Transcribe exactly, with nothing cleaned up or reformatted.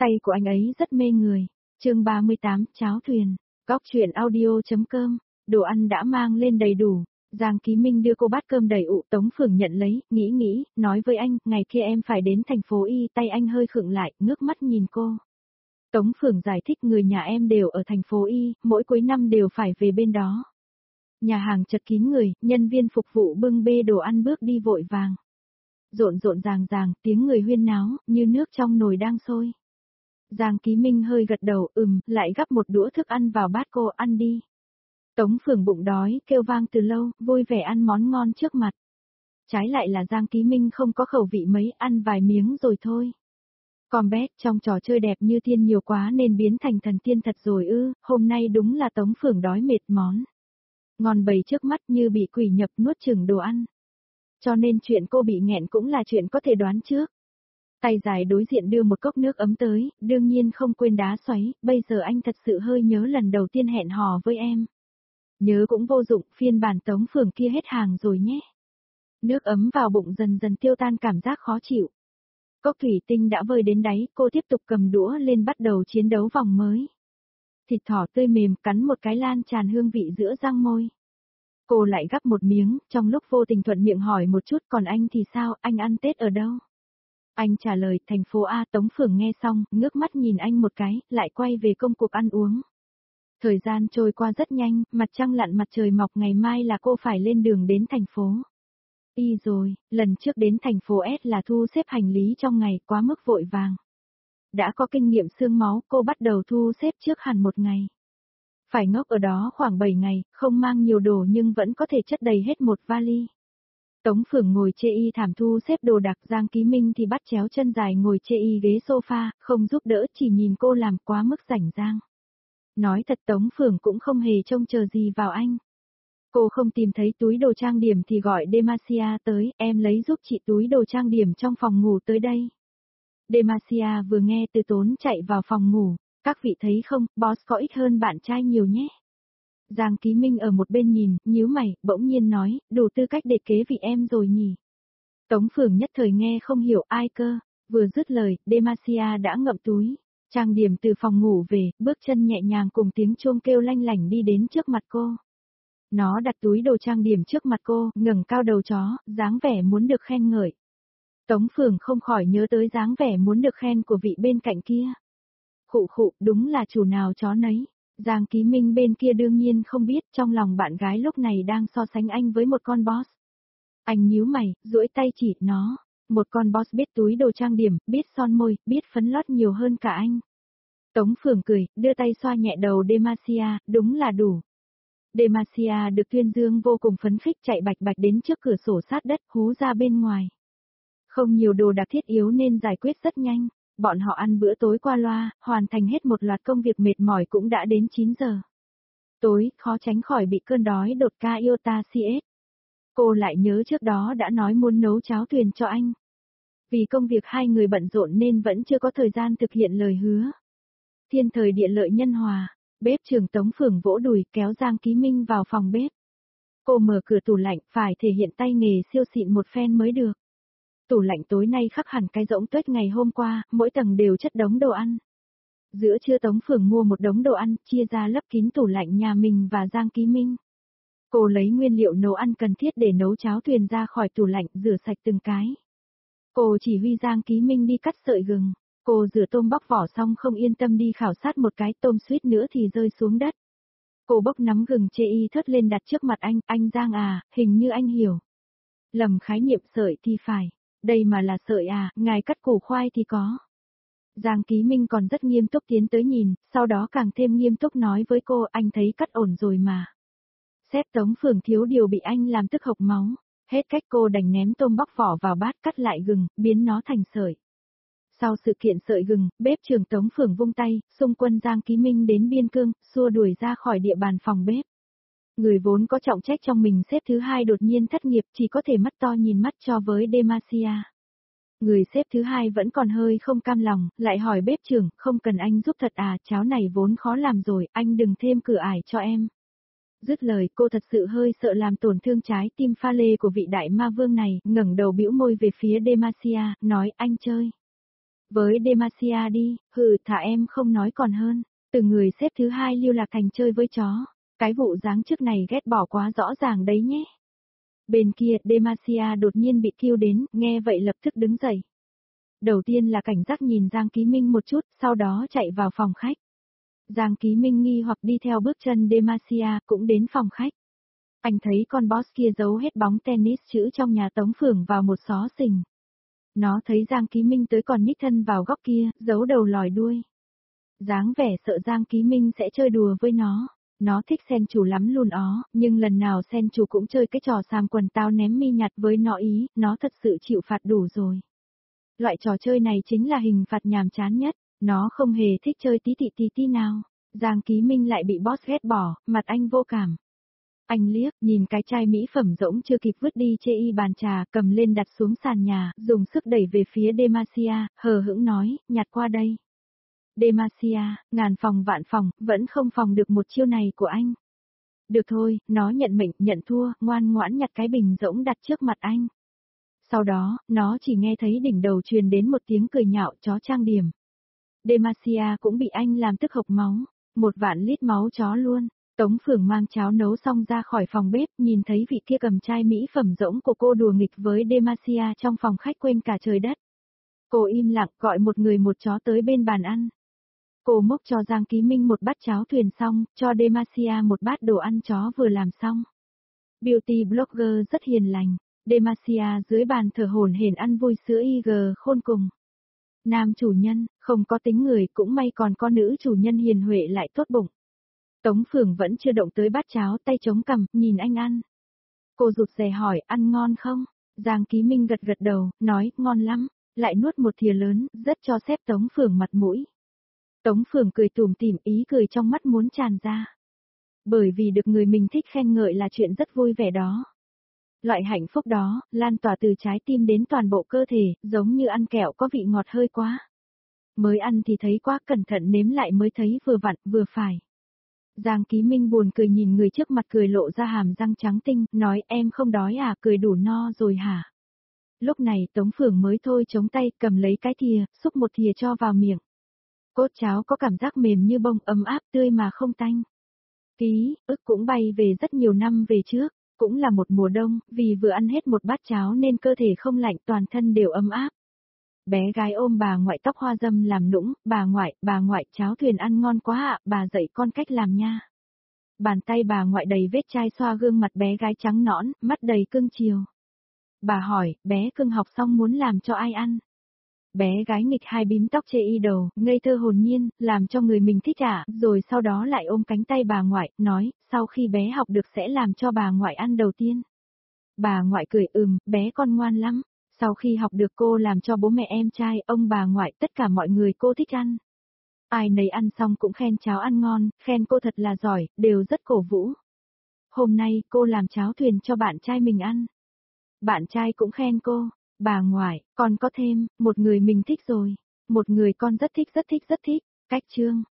Tay của anh ấy rất mê người. Chương ba mươi tám, cháo thuyền. Góc truyện audio.com. Đồ ăn đã mang lên đầy đủ. Giang Ký Minh đưa cô bát cơm đầy ụ, Tống Phường nhận lấy, nghĩ nghĩ, nói với anh, ngày kia em phải đến thành phố Y, tay anh hơi khựng lại, ngước mắt nhìn cô. Tống Phường giải thích người nhà em đều ở thành phố Y, mỗi cuối năm đều phải về bên đó. Nhà hàng chật kín người, nhân viên phục vụ bưng bê đồ ăn bước đi vội vàng. Rộn rộn ràng ràng, tiếng người huyên náo, như nước trong nồi đang sôi. Giang Ký Minh hơi gật đầu, ừm, lại gắp một đũa thức ăn vào bát cô, ăn đi. Tống Phường bụng đói, kêu vang từ lâu, vui vẻ ăn món ngon trước mặt. Trái lại là Giang Ký Minh không có khẩu vị mấy, ăn vài miếng rồi thôi. Con bé, trong trò chơi đẹp như tiên nhiều quá nên biến thành thần tiên thật rồi ư, hôm nay đúng là Tống Phường đói mệt món. Ngon bầy trước mắt như bị quỷ nhập nuốt chửng đồ ăn. Cho nên chuyện cô bị nghẹn cũng là chuyện có thể đoán trước. Tay dài đối diện đưa một cốc nước ấm tới, đương nhiên không quên đá xoáy, bây giờ anh thật sự hơi nhớ lần đầu tiên hẹn hò với em. Nhớ cũng vô dụng, phiên bản Tống Phường kia hết hàng rồi nhé. Nước ấm vào bụng dần dần tiêu tan cảm giác khó chịu. Cốc thủy tinh đã vơi đến đáy, cô tiếp tục cầm đũa lên bắt đầu chiến đấu vòng mới. Thịt thỏ tươi mềm cắn một cái lan tràn hương vị giữa răng môi. Cô lại gắp một miếng, trong lúc vô tình thuận miệng hỏi một chút, còn anh thì sao, anh ăn Tết ở đâu? Anh trả lời, thành phố A. Tống Phường nghe xong, ngước mắt nhìn anh một cái, lại quay về công cuộc ăn uống. Thời gian trôi qua rất nhanh, mặt trăng lặn mặt trời mọc, ngày mai là cô phải lên đường đến thành phố Y rồi, lần trước đến thành phố S là thu xếp hành lý trong ngày, quá mức vội vàng. Đã có kinh nghiệm xương máu, cô bắt đầu thu xếp trước hẳn một ngày. Phải ngốc ở đó khoảng bảy ngày, không mang nhiều đồ nhưng vẫn có thể chất đầy hết một vali. Tống Phường ngồi chê y thảm thu xếp đồ đạc, Giang Ký Minh thì bắt chéo chân dài ngồi chê y ghế sofa, không giúp đỡ, chỉ nhìn cô làm quá mức rảnh rang. Nói thật Tống Phường cũng không hề trông chờ gì vào anh. Cô không tìm thấy túi đồ trang điểm thì gọi Demacia tới, em lấy giúp chị túi đồ trang điểm trong phòng ngủ tới đây. Demacia vừa nghe từ tốn chạy vào phòng ngủ, các vị thấy không, boss có ít hơn bạn trai nhiều nhé. Giang Ký Minh ở một bên nhìn, nhíu mày, bỗng nhiên nói, đủ tư cách để kế vị em rồi nhỉ. Tống Phường nhất thời nghe không hiểu ai cơ, vừa dứt lời, Demacia đã ngậm túi, trang điểm từ phòng ngủ về, bước chân nhẹ nhàng cùng tiếng chuông kêu lanh lảnh đi đến trước mặt cô. Nó đặt túi đồ trang điểm trước mặt cô, ngẩng cao đầu chó, dáng vẻ muốn được khen ngợi. Tống Phường không khỏi nhớ tới dáng vẻ muốn được khen của vị bên cạnh kia. Khụ khụ, đúng là chủ nào chó nấy. Giang Ký Minh bên kia đương nhiên không biết, trong lòng bạn gái lúc này đang so sánh anh với một con boss. Anh nhíu mày, duỗi tay chỉ nó, một con boss biết túi đồ trang điểm, biết son môi, biết phấn lót nhiều hơn cả anh. Tống Phường cười, đưa tay xoa nhẹ đầu Demacia, đúng là đủ. Demacia được tuyên dương vô cùng phấn khích, chạy bạch bạch đến trước cửa sổ sát đất, hú ra bên ngoài. Không nhiều đồ đạc thiết yếu nên giải quyết rất nhanh. Bọn họ ăn bữa tối qua loa, hoàn thành hết một loạt công việc mệt mỏi cũng đã đến chín giờ. Tối, khó tránh khỏi bị cơn đói đột ca iota cs. Cô lại nhớ trước đó đã nói muốn nấu cháo thuyền cho anh. Vì công việc hai người bận rộn nên vẫn chưa có thời gian thực hiện lời hứa. Thiên thời địa lợi nhân hòa, bếp trưởng Tống Phường vỗ đùi kéo Giang Ký Minh vào phòng bếp. Cô mở cửa tủ lạnh, phải thể hiện tay nghề siêu xịn một phen mới được. Tủ lạnh tối nay khắc hẳn cái rỗng tuếch ngày hôm qua, mỗi tầng đều chất đống đồ ăn. Giữa trưa Tống Phường mua một đống đồ ăn, chia ra lấp kín tủ lạnh nhà mình và Giang Ký Minh. Cô lấy nguyên liệu nấu ăn cần thiết để nấu cháo thuyền ra khỏi tủ lạnh, rửa sạch từng cái. Cô chỉ huy Giang Ký Minh đi cắt sợi gừng. Cô rửa tôm bóc vỏ xong không yên tâm đi khảo sát một cái, tôm suýt nữa thì rơi xuống đất. Cô bốc nắm gừng chê y thớt lên đặt trước mặt anh, anh Giang à, hình như anh hiểu. Lầm khái niệm sợi thì phải. Đây mà là sợi à, ngài cắt củ khoai thì có. Giang Ký Minh còn rất nghiêm túc tiến tới nhìn, sau đó càng thêm nghiêm túc nói với cô, anh thấy cắt ổn rồi mà. Sếp Tống Phường thiếu điều bị anh làm tức hộc máu, hết cách cô đành ném tôm bóc vỏ vào bát, cắt lại gừng, biến nó thành sợi. Sau sự kiện sợi gừng, bếp trưởng Tống Phường vung tay, xung quân Giang Ký Minh đến biên cương, xua đuổi ra khỏi địa bàn phòng bếp. Người vốn có trọng trách trong mình xếp thứ hai đột nhiên thất nghiệp, chỉ có thể mắt to nhìn mắt cho với Demacia. Người xếp thứ hai vẫn còn hơi không cam lòng, lại hỏi bếp trưởng, không cần anh giúp thật à, cháo này vốn khó làm rồi, anh đừng thêm cửa ải cho em. Dứt lời, cô thật sự hơi sợ làm tổn thương trái tim pha lê của vị đại ma vương này, ngẩng đầu bĩu môi về phía Demacia, nói anh chơi. Với Demacia đi, hừ thả em không nói còn hơn, từ người xếp thứ hai Lưu Lạc Thành chơi với chó, cái vụ giáng chức này ghét bỏ quá rõ ràng đấy nhé. Bên kia Demacia đột nhiên bị kêu đến, nghe vậy lập tức đứng dậy. Đầu tiên là cảnh giác nhìn Giang Ký Minh một chút, sau đó chạy vào phòng khách. Giang Ký Minh nghi hoặc đi theo bước chân Demacia, cũng đến phòng khách. Anh thấy con boss kia giấu hết bóng tennis chữ trong nhà Tống Phưởng vào một xó xình. Nó thấy Giang Ký Minh tới còn nhích thân vào góc kia, giấu đầu lòi đuôi. Dáng vẻ sợ Giang Ký Minh sẽ chơi đùa với nó. Nó thích sen chủ lắm luôn ó, nhưng lần nào sen chủ cũng chơi cái trò xàm quần tao ném mi nhặt với nó ý, nó thật sự chịu phạt đủ rồi. Loại trò chơi này chính là hình phạt nhàm chán nhất, nó không hề thích chơi tí tị tí tí nào. Giang Ký Minh lại bị boss ghét bỏ, mặt anh vô cảm. Anh liếc, nhìn cái chai mỹ phẩm rỗng chưa kịp vứt đi chê y bàn trà, cầm lên đặt xuống sàn nhà, dùng sức đẩy về phía Demacia, hờ hững nói, nhặt qua đây. Demacia, ngàn phòng vạn phòng, vẫn không phòng được một chiêu này của anh. Được thôi, nó nhận mệnh, nhận thua, ngoan ngoãn nhặt cái bình rỗng đặt trước mặt anh. Sau đó, nó chỉ nghe thấy đỉnh đầu truyền đến một tiếng cười nhạo chó trang điểm. Demacia cũng bị anh làm tức hộc máu, một vạn lít máu chó luôn. Tống Phưởng mang cháo nấu xong ra khỏi phòng bếp, nhìn thấy vị kia cầm chai mỹ phẩm rỗng của cô đùa nghịch với Demacia trong phòng khách quên cả trời đất. Cô im lặng gọi một người một chó tới bên bàn ăn. Cô múc cho Giang Ký Minh một bát cháo thuyền xong, cho Demacia một bát đồ ăn chó vừa làm xong. Beauty blogger rất hiền lành, Demacia dưới bàn thở hổn hển ăn vui sữa i giê khôn cùng. Nam chủ nhân, không có tính người cũng may còn có nữ chủ nhân hiền huệ lại tốt bụng. Tống Phưởng vẫn chưa động tới bát cháo, tay chống cằm, nhìn anh ăn. Cô rụt rè hỏi, ăn ngon không? Giang Ký Minh gật gật đầu, nói, ngon lắm, lại nuốt một thìa lớn, rất cho xếp Tống Phưởng mặt mũi. Tống Phưởng cười tủm tỉm, ý cười trong mắt muốn tràn ra. Bởi vì được người mình thích khen ngợi là chuyện rất vui vẻ đó. Loại hạnh phúc đó, lan tỏa từ trái tim đến toàn bộ cơ thể, giống như ăn kẹo có vị ngọt hơi quá. Mới ăn thì thấy quá, cẩn thận nếm lại mới thấy vừa vặn, vừa phải. Giang Ký Minh buồn cười nhìn người trước mặt cười lộ ra hàm răng trắng tinh, nói em không đói à, cười đủ no rồi hả? Lúc này Tống Phưởng mới thôi chống tay, cầm lấy cái thìa, xúc một thìa cho vào miệng. Cốt cháo có cảm giác mềm như bông, ấm áp tươi mà không tanh. Ký, ức cũng bay về rất nhiều năm về trước, cũng là một mùa đông, vì vừa ăn hết một bát cháo nên cơ thể không lạnh, toàn thân đều ấm áp. Bé gái ôm bà ngoại tóc hoa dâm làm nũng, bà ngoại, bà ngoại cháo thuyền ăn ngon quá ạ, bà dạy con cách làm nha. Bàn tay bà ngoại đầy vết chai xoa gương mặt bé gái trắng nõn, mắt đầy cưng chiều. Bà hỏi, bé cưng học xong muốn làm cho ai ăn? Bé gái nghịch hai bím tóc chê y đầu, ngây thơ hồn nhiên, làm cho người mình thích ạ, rồi sau đó lại ôm cánh tay bà ngoại, nói, sau khi bé học được sẽ làm cho bà ngoại ăn đầu tiên. Bà ngoại cười ừm, bé con ngoan lắm. Sau khi học được cô làm cho bố mẹ em trai, ông bà ngoại, tất cả mọi người cô thích ăn. Ai nấy ăn xong cũng khen cháo ăn ngon, khen cô thật là giỏi, đều rất cổ vũ. Hôm nay cô làm cháo thuyền cho bạn trai mình ăn. Bạn trai cũng khen cô, bà ngoại, còn có thêm, một người mình thích rồi. Một người con rất thích rất thích rất thích, cách chương.